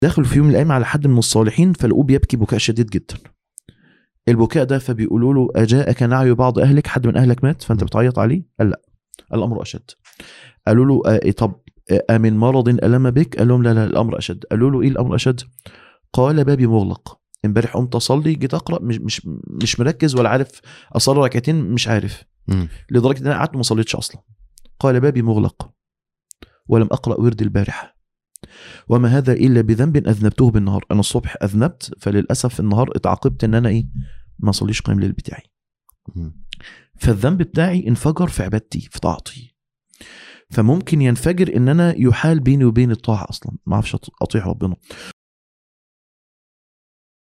دخلوا في يوم من الايام على حد من الصالحين فلقوه بيبكي بكاء شديد جدا. البكاء ده فبيقولوا له اجاءك نعي بعض اهلك، حد من اهلك مات فانت بتعيط عليه؟ قال لا. الامر اشد. قالوا له طب من مرض الم بك؟ قال لهم لا لا الامر اشد. قالوا له ايه الامر اشد؟ قال بابي مغلق، امبارح قمت اصلي جيت اقرا مش مركز ولا عارف اصلي ركعتين، مش عارف، لدرجه ان انا قعدت ما صليتش اصلا. قال بابي مغلق ولم اقرا ورد البارحه، وما هذا الا بذنب اذنبته بالنهار. انا الصبح اذنبت فللاسف النهار اتعاقبت ان انا ما صليش قيام الليل بتاعي. فالذنب بتاعي انفجر في عبادتي في طاعتي، فممكن ينفجر ان انا يحال بيني وبين الطاعه اصلا، ما اعرفش اطيع ربنا.